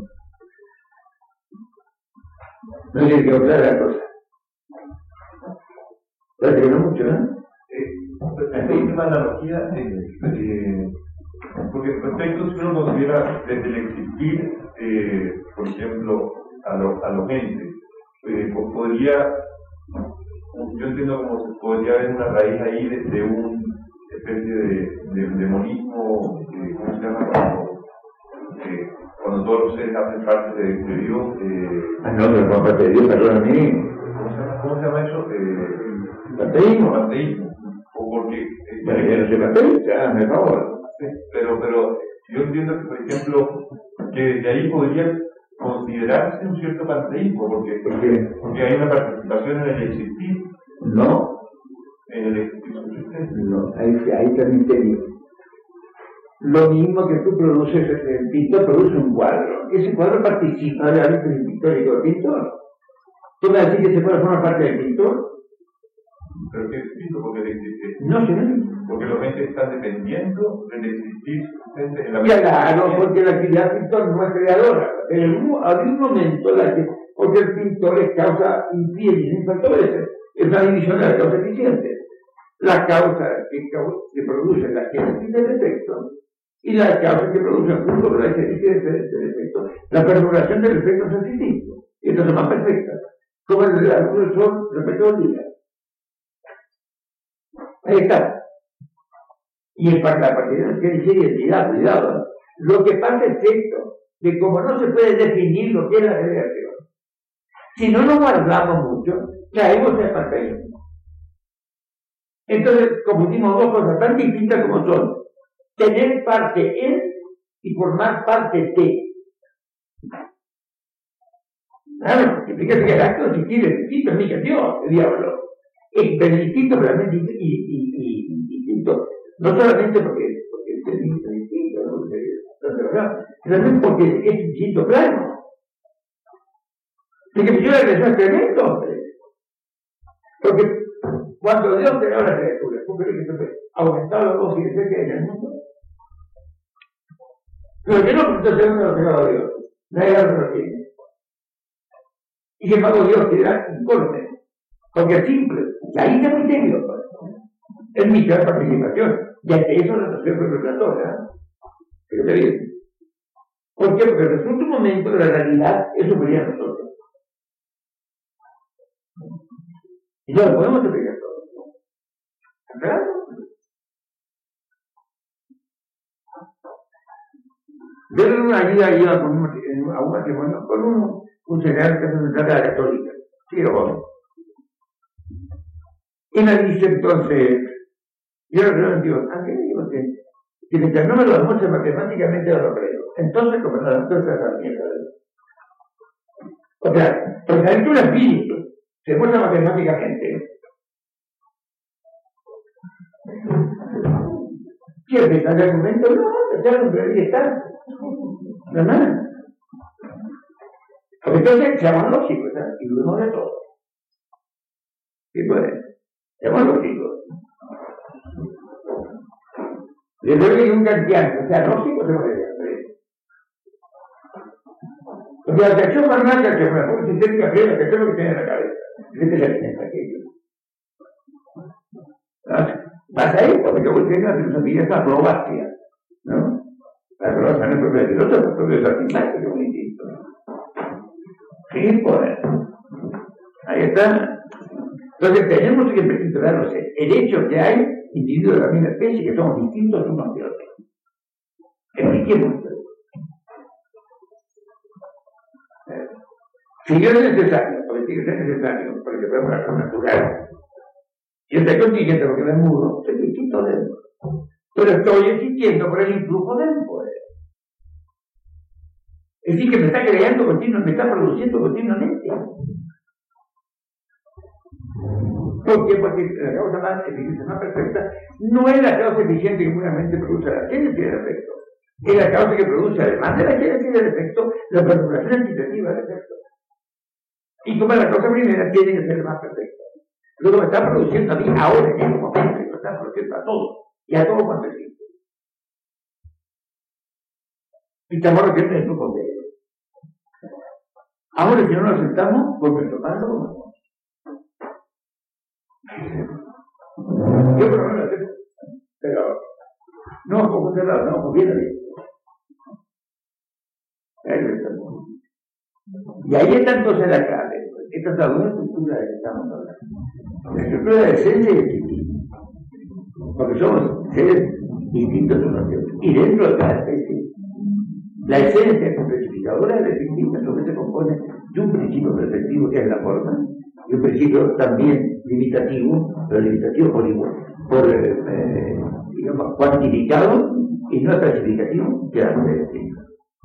No tiene que observar la cosa. Parece que no mucho, ¿no? Esta última analogía, eh, porque respecto si uno considera desde el existir, eh, por ejemplo, a, lo, a los entes, eh, pues podría, yo entiendo como se podría haber una raíz ahí de, de una especie de, de, de monismo, eh, ¿cómo se llama? Cuando, eh, cuando todos los seres hacen parte de, de Dios. Eh, ah, no, pero como parte de Dios, perdón a mí. ¿Cómo se llama, cómo se llama eso? Eh, panteísmo. Panteísmo. O porque. Eh, bueno, ya no se panteísta, me favor. Pero, pero yo entiendo que, por ejemplo, que de ahí podría considerarse un cierto panteísmo, porque, ¿por qué? Porque hay una participación en el existir. No. En el existir subsistente. No, ahí, ahí también te digo. Lo mismo que tú produces, el pintor produce un cuadro. Ese cuadro participa del hábito pictórico del pintor. ¿Tú me decís que se puede formar parte del pintor? Pero qué distinto, porque el existir. No sé. Porque los entes están dependiendo del existir subsistente en la vida. Claro, porque la actividad pintor no es creadora. En algún, algún momento, la que, porque el pintor es causa infiel y infactores. Es una división de la causa eficiente. La causa que, que produce la génesis del efecto y la causa que produce el punto de la génesis del efecto. La perduración del efecto sensitivo. Y entonces más perfecta. Como el de la luz del sol respecto al día. Ahí está. Y el para la partida quiere decir identidad, cuidado. Lo que pasa es esto, que como no se puede definir lo que es la creación, si no lo guardamos mucho, caemos en el panteísmo. Entonces, confundimos dos cosas tan distintas como son tener parte en y formar parte de. Claro, significa que el acto de existir es distinto, es mi que Dios, el diablo. Es distinto, pero también distinto, y, y, y, distinto. No solamente porque, porque es distinto, ¿no? Porque, también porque es distinto plano. Porque yo regresé al tremendo, hombre. Porque cuando Dios creó la criatura, ¿tú crees que se aumentaba los dos y que hay en el mundo? Pero yo no estoy haciendo lo que creó Dios. Nadie lo tiene. Y sin embargo Dios te da un corte. Porque es simple. Y ahí está muy serio. Es mi gran participación. Y ante eso la noción revelatoria. Fíjate bien. ¿Por qué? Porque resulta un momento que la realidad es superior a nosotros. Y no lo podemos explicar todo. ¿Claro? Yo en una ayuda iba con un, a un matrimonio con un, un señor que se trata de la católica. Sí, lo joven. Y me dice entonces, yo le pregunto, ¿a qué le digo que? Si mientras no me lo demuestre matemáticamente no lo creo. Entonces, como no, entonces es la mierda. O sea, porque la lectura espíritu se demuestra matemáticamente. ¿Quién está en el argumento? No, está en realidad está. No nada. Porque entonces seamos lógicos, ¿sabes? Y dudamos de todo. ¿Sí puede? Seamos lógicos. Yo creo que hay un kantiano, o sea, lógico se puede hacer. Porque la atracción magmática, que es una forma sintética, creo que es lo que tiene en la cabeza. Es que se alimenta aquello. Pasa ahí, porque yo voy teniendo la filosofía esta probastia, ¿no? La probastia no es propia del otro, es propia de los animales, que es muy distinto. Sí, pues. Ahí está. Entonces tenemos que precisarnos el hecho que hay individuos de la misma especie que somos distintos unos de otros. Expliquemos. Si yo es necesario, porque tiene que ser necesario, para que podamos la natural, y estoy contingente porque me mudo, soy distinto de él. Pero estoy existiendo por el influjo del poder. Es decir, que me está creando continuamente, me está produciendo continuamente. ¿Por qué? Porque la causa más eficiente, más perfecta, no es la causa eficiente que puramente produce la génesis del efecto. Es la causa que produce, además de la génesis del efecto, la perduración antitativa del efecto. Y como la causa primera tiene que ser más perfecta. Luego me está produciendo a mí ahora, en este momento, y me está produciendo a todos, y a todos cuando existe. Y estamos recibiendo el flujo de ellos. Ahora, si no lo aceptamos, pues nuestro padre lo comemos. Yo por lo menos lo acepto, pero no como cerrado, no como bien abierto. Y ahí está entonces la clave. Esta es la buena estructura de que estamos hablando. La estructura de esencia y espíritu. Porque somos seres distintos unos de otros. Y dentro de cada especie, la esencia complexificadora del espíritu se compone de un principio perceptivo que es la forma, y un principio también limitativo, pero limitativo por, por eh, digamos, cuantificado y no clasificativo, que es el espíritu.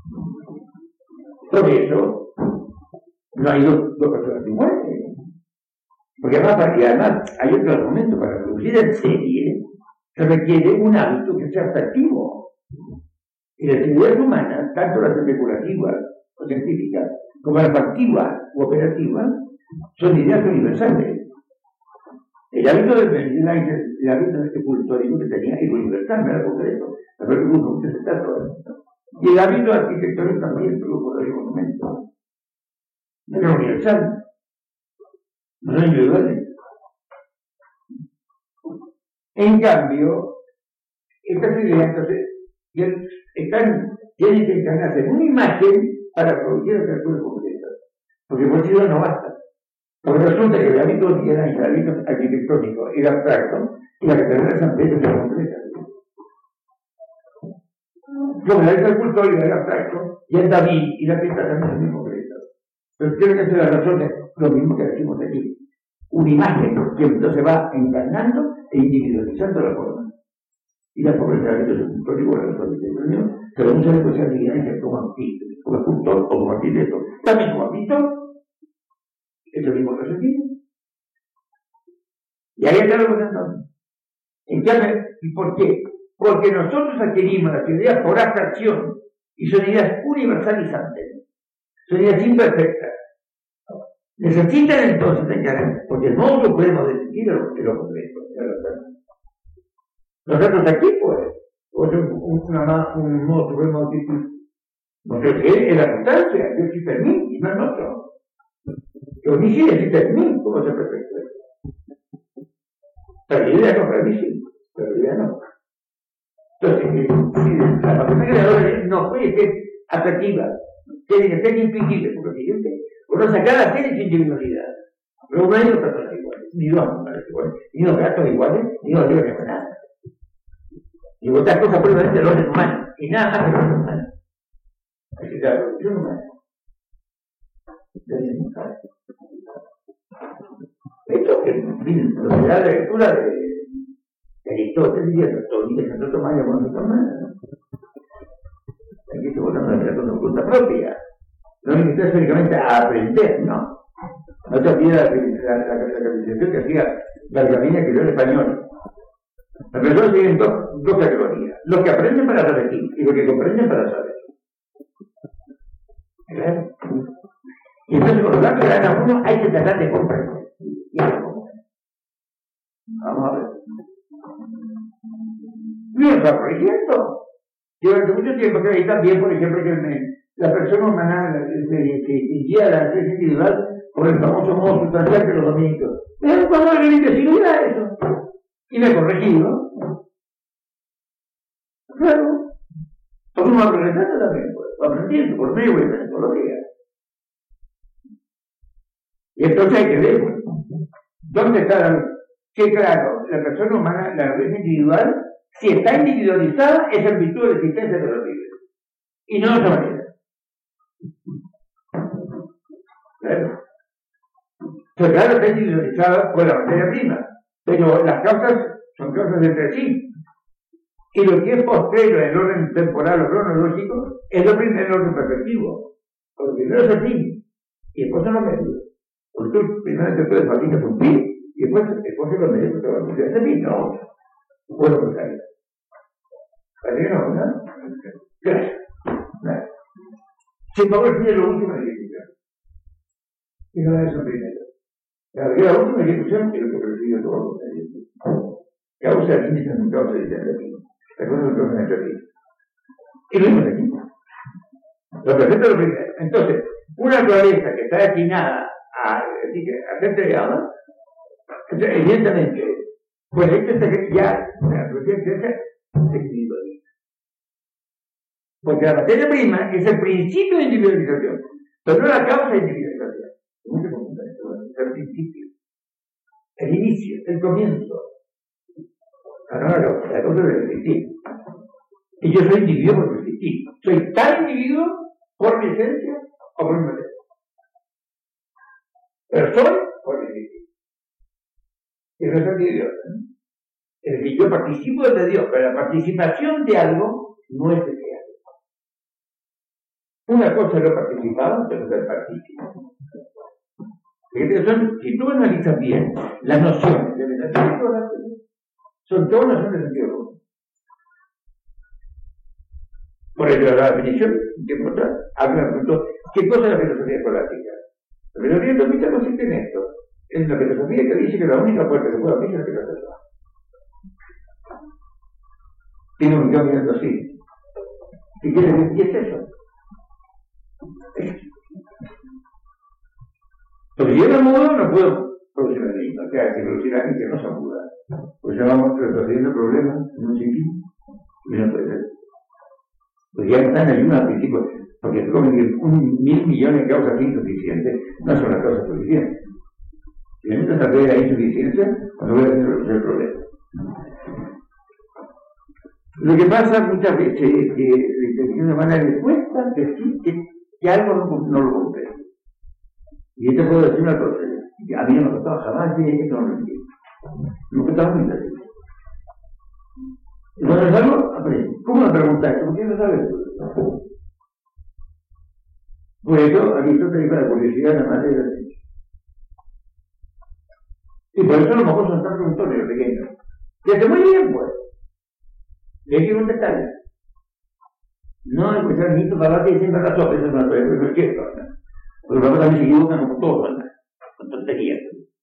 Por eso, no hay dos, dos personas iguales. Porque además, y además hay otro argumento para producir en serie, se requiere un hábito que sea atractivo. Y las actividades humanas, tanto las especulativas o científicas, como las activas o operativas, son ideas universales. El hábito de el, el hábito de este culturismo que tenía era universal, no era concreto. La verdad que uno se está todo esto. Y el hábito arquitectónico también produjo los monumentos. No era universal. No son individuales. En cambio, estas ideas entonces están, tienen que encarnarse en una imagen para producir el calculo concreto. Porque por sí no basta. Porque resulta que el hábito era el hábito arquitectónico era abstracto y la catedral de San Pedro era concreta. Como el hábito escultórico era abstracto y el David y la pieza también son muy concretas. Pero tiene que ser la razón de lo mismo que decimos aquí. Una imagen que entonces va encarnando e individualizando la forma. Y la forma del hábito escultórico la razón de Dios, pero muchas veces se habilidades como artista, como escultor o como arquitecto. También como arquitecto. Es lo mismo que se tiene. Y ahí está lo que entonces. En cambio, ¿y por qué? Porque nosotros adquirimos las ideas por abstracción y son ideas universalizantes, son ideas imperfectas. Necesitan entonces encarar, porque no lo podemos decidir de lo, de lo concreto. Nosotros aquí, pues, una, un modo supremo de no sé qué es la constancia, yo existe en mí y no en otro. Yo ni si existe en mí, ¿cómo se perfecto? Pero la idea no, para mí sí, pero la idea no. Entonces, la facultad creadora no puede ser atractiva, tiene que ser invisible, porque evidente, uno saca tiene su individualidad. Pero no hay dos personas iguales, ni dos animales iguales, ni dos gatos iguales, ni dos libros de nada. Y otras cosas puramente del orden humano, y nada más que el orden humano. Así que la evolución humana debe ser. Esto que lo que da la lectura de, de Aristóteles y de Aristóteles, que Santo Tomás y Santo Tomás. Aquí se vota una literatura oculta propia. No necesitas únicamente a aprender, no. No te olvides la, la, la, la calificación que hacía Gargamina, que yo en español. Las personas tienen dos, dos categorías: los que aprenden para repetir y los que comprenden para saber. ¿Verdad? Y entonces, por lo tanto, cada uno hay que tratar de comprender. Vamos a ver. Y está corrigiendo. Durante mucho tiempo que ahí también, por ejemplo, que me, la persona humana que guía la acción individual por el famoso modo sustancial que los domingos. Es cuando hay una imbecilidad eso. Y me he corregido. Claro. Porque uno va aprendiendo también, pues. Va aprendiendo por medio de la metodología. Y entonces hay que ver dónde está la, que claro, la persona humana, la naturaleza individual, si está individualizada, es en virtud de la existencia de los libres. Y no de otra manera. Claro. Entonces, claro, está individualizada por la materia prima, pero las causas son causas entre sí. Y lo que es postrero en el orden temporal o cronológico es lo primero en el orden perspectivo. Porque primero es el fin, y después son los medios. Porque tú primero te puedes partir de un fin, y después, después de los medios te vas a partir de ese fin, no. Puedo pensar. Parece que no, ¿no? Gracias. Gracias. Sin favor, tiene lo último de la ejecución. Y no es lo primero. La, la última ejecución es lo que persigue todo el causa de límites en causa de alternativo. La cosa es causa de alternativo. Y lo mismo aquí. Lo perfecto es lo primero. Entonces, una naturaleza que está destinada a, a ser creada, evidentemente, pues esto ya, la naturaleza se individualiza. Porque la materia prima es el principio de individualización, pero no la causa de individualización. ¿Cómo se confunda esto? Es el principio, el inicio, el comienzo. Ahora no, la cosa es el principio. Y yo soy individuo por existir. Soy tal individuo por mi esencia o por mi materia. Pero soy por existir. Y no es el individuo. Es decir, yo participo de Dios, pero la participación de algo no es de algo. Una cosa es lo participado, otra cosa es el partícipo. Son, si tú analizas bien las nociones de metafísica, son todas nociones de sentido común. Por eso la definición que muestra, habla de qué cosa es la filosofía escolástica. La filosofía escolástica consiste en esto. Es una filosofía que dice que la única puerta que puede abrir es la filosofía. Tengo que quedar mirando así. ¿Qué quiere decir? ¿Qué es eso? Porque si yo no mudo, no puedo producir la misma. O sea, que producir alguien que no se muda. Pues ya vamos retrocediendo problemas en un sitio y no puede ser. Pues ya están en ayuno al principio. Porque es como decir, un mil millones de causas insuficientes no son las causas suficientes. Si no se sabe la insuficiencia, cuando voy a hacer el problema. Lo que pasa muchas veces es que la inteligencia humana le cuesta decir que, que algo no, no lo comprende. Y yo te puedo decir una cosa, que a mí no me costaba jamás decir que no lo entiendo. Me costaba muy fácil. Y cuando es algo, aprendo. ¿Cómo me preguntas? ¿Por qué no sabes? Por eso, Aristóteles dijo la curiosidad nada más de la ciencia. Y por eso a lo mejor son tan preguntones los pequeños. Que hace muy bien, pues. Y hay que contestarle. No escuchar ni para que siempre razón, eso es una cosa, eso es cierto, ¿no? Porque luego también se equivocan como todos, ¿no? Con tonterías.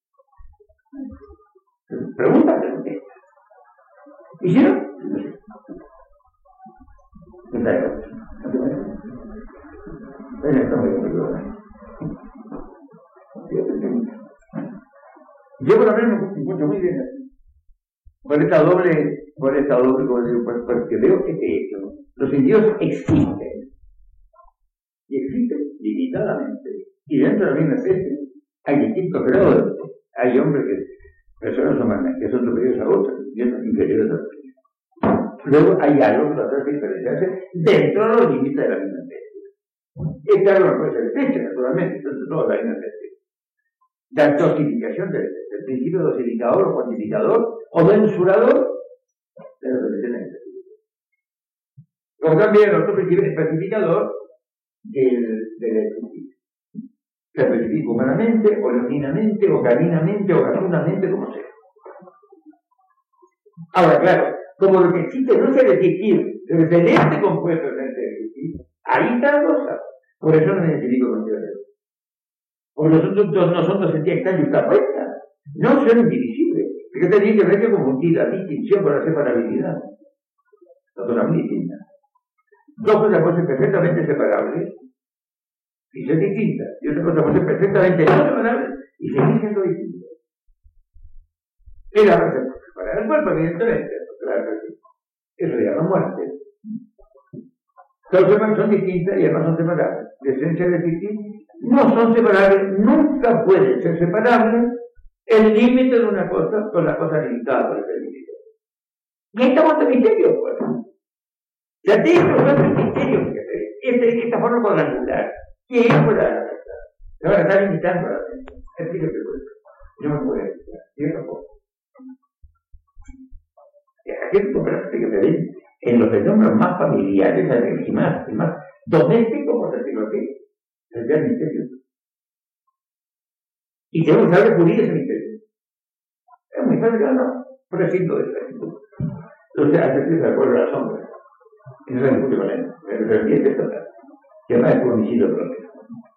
Pregunta, pregunta. ¿Y si no? ¿Qué tal? Ven, está muy bien. Yo por lo menos me encuentro muy bien así. por esta doble, por esta doble, como digo, porque veo que hecho, los indios existen, y existen limitadamente, y dentro de la misma especie hay distintos grados, hay hombres que, personas humanas, que son superiores a otras, y otras inferiores a otras. Luego hay algo que lo hace diferenciarse dentro de los límites de la misma especie. Esta algo no puede ser estrecha, naturalmente, entonces no la misma especie. La dosificación del, del principio dosificador o cuantificador o mensurador de la relación entre sí. Como también el otro principio especificador del, del especie. Se especifica humanamente, o latinamente, o caninamente, o gatunamente, como sea. Ahora, claro, como lo que existe no se detective, pero es el este compuesto de existir, ahí está la cosa. Por eso no me identifico con Dios. Porque nosotros, nosotros sentíamos que están justapuestas, no son indivisibles. Porque tenía que ver que confundir la distinción con la separabilidad. Las cosas muy distintas. Dos cosas pueden ser perfectamente separables y ser distintas, y otra cosa puede ser perfectamente no separables y seguir siendo distintas. Y la verdad es que para el cuerpo, evidentemente, claro que sí. Eso se llama muerte. Entonces son distintas y además son separables. De esencia de existir, no son separables, nunca pueden ser separables el límite de una cosa con la cosa limitada por ese límite. Y ahí estamos en misterio, pues. Ya te digo, son el misterio, este, esta forma cuadrangular, que es fuera de la verdad. Ahora está limitando a la mente. Explícate por eso. Yo me puedo explicar. Yo tampoco. Aquí tú compras que te den en los fenómenos más familiares y más, y más domésticos, por decirlo así, es el misterio. Y tenemos que saber pulir ese misterio. Es muy fácil, no, por decirlo de esa actitud. Entonces, hace que se acuerda a la sombra. Y no se discute con él, pero se entiende total. Que además es homicidio propio.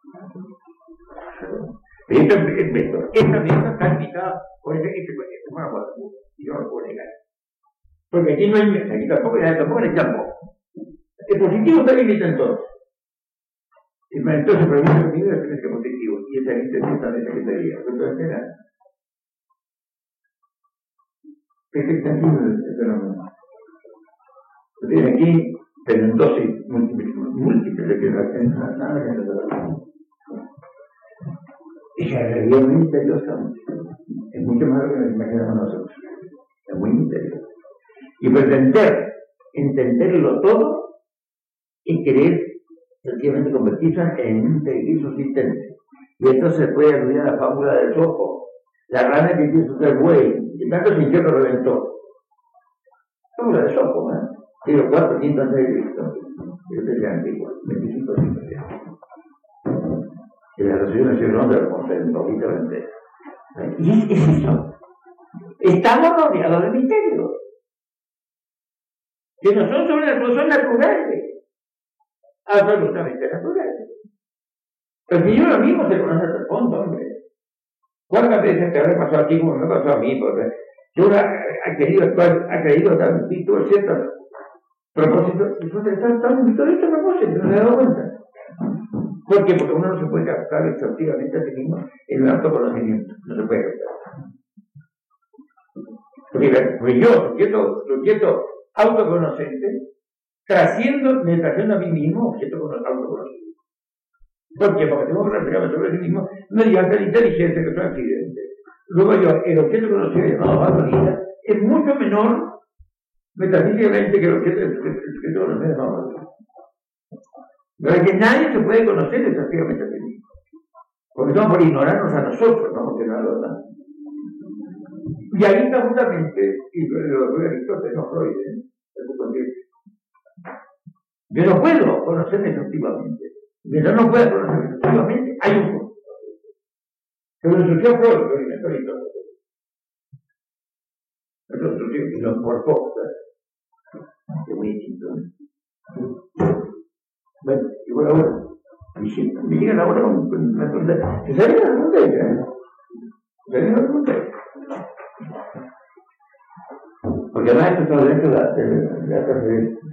Esta, esta mesa está limitada por ese que se puede, bueno, bueno, y yo no lo puedo negar. Porque aquí no hay mesa, aquí tampoco hay tampoco en el campo. El positivo está limitado entonces. Entonces, para mí, el primero es que positivo, y esa intención también es que sería. Entonces, era. Es extensivo el fenómeno. Lo tiene aquí, pero en dosis múltiples, múltiples de que nada que no. Y la realidad es muy misteriosa. Es mucho más de lo que nos imaginamos nosotros. Es muy misteriosa. Y pretender entenderlo todo y querer sencillamente convertirse en un seguir subsistente. Y entonces puede acudir a la fábula del Sopo, la rana que quiso ser buey, y tanto sintió que reventó. Fábula de Sopo, ¿eh? Digo, cuatro quintos antes de Cristo. Yo te diría antigua, veinticinco siglos. Y la resurrección nació en Londres, como se lógicamente. Y es, es eso. Estamos rodeados de misterios. Que no son sobrenaturales, son naturales. Absolutamente naturales. El niño lo mismo se conoce hasta el fondo, hombre. ¿Cuántas veces te habrá pasado a ti como me pasó a mí? Porque yo ha querido actuar, ha creído tan visto ciertos propósitos, y suele estar tan visto este propósito, no se ha dado cuenta. ¿Por qué? Porque uno no se puede captar exhaustivamente a sí mismo en un autoconocimiento. No se puede captar. Porque, porque yo, objeto, objeto autoconocente, trasciendo, me trasciendo a mí mismo, objeto autoconocimiento. ¿Por qué? Porque tengo que reflejarme sobre sí mismo mediante la inteligencia que es un accidente. Luego yo, el objeto conocido llamado valorida es mucho menor metafísicamente que el objeto conocido llamado valorida. Pero es que nadie se puede conocer exactamente a sí mismo. Porque estamos por ignorarnos a nosotros, no porque no a los demás. Y ahí está justamente, y lo de Aristóteles, no Freud, ¿eh? Yo no puedo conocerme efectivamente. Mientras no pueda conocerme efectivamente, hay un punto. Pero lo surgió Freud, lo inventó Aristóteles. Lo surgió y lo encorpó. Es muy distinto. Bueno, y bueno, bueno, y siempre me llegan ahora con una pregunta. ¿Se sabe la pregunta de ella? ¿Se sabe la pregunta? Porque además esto está dentro de la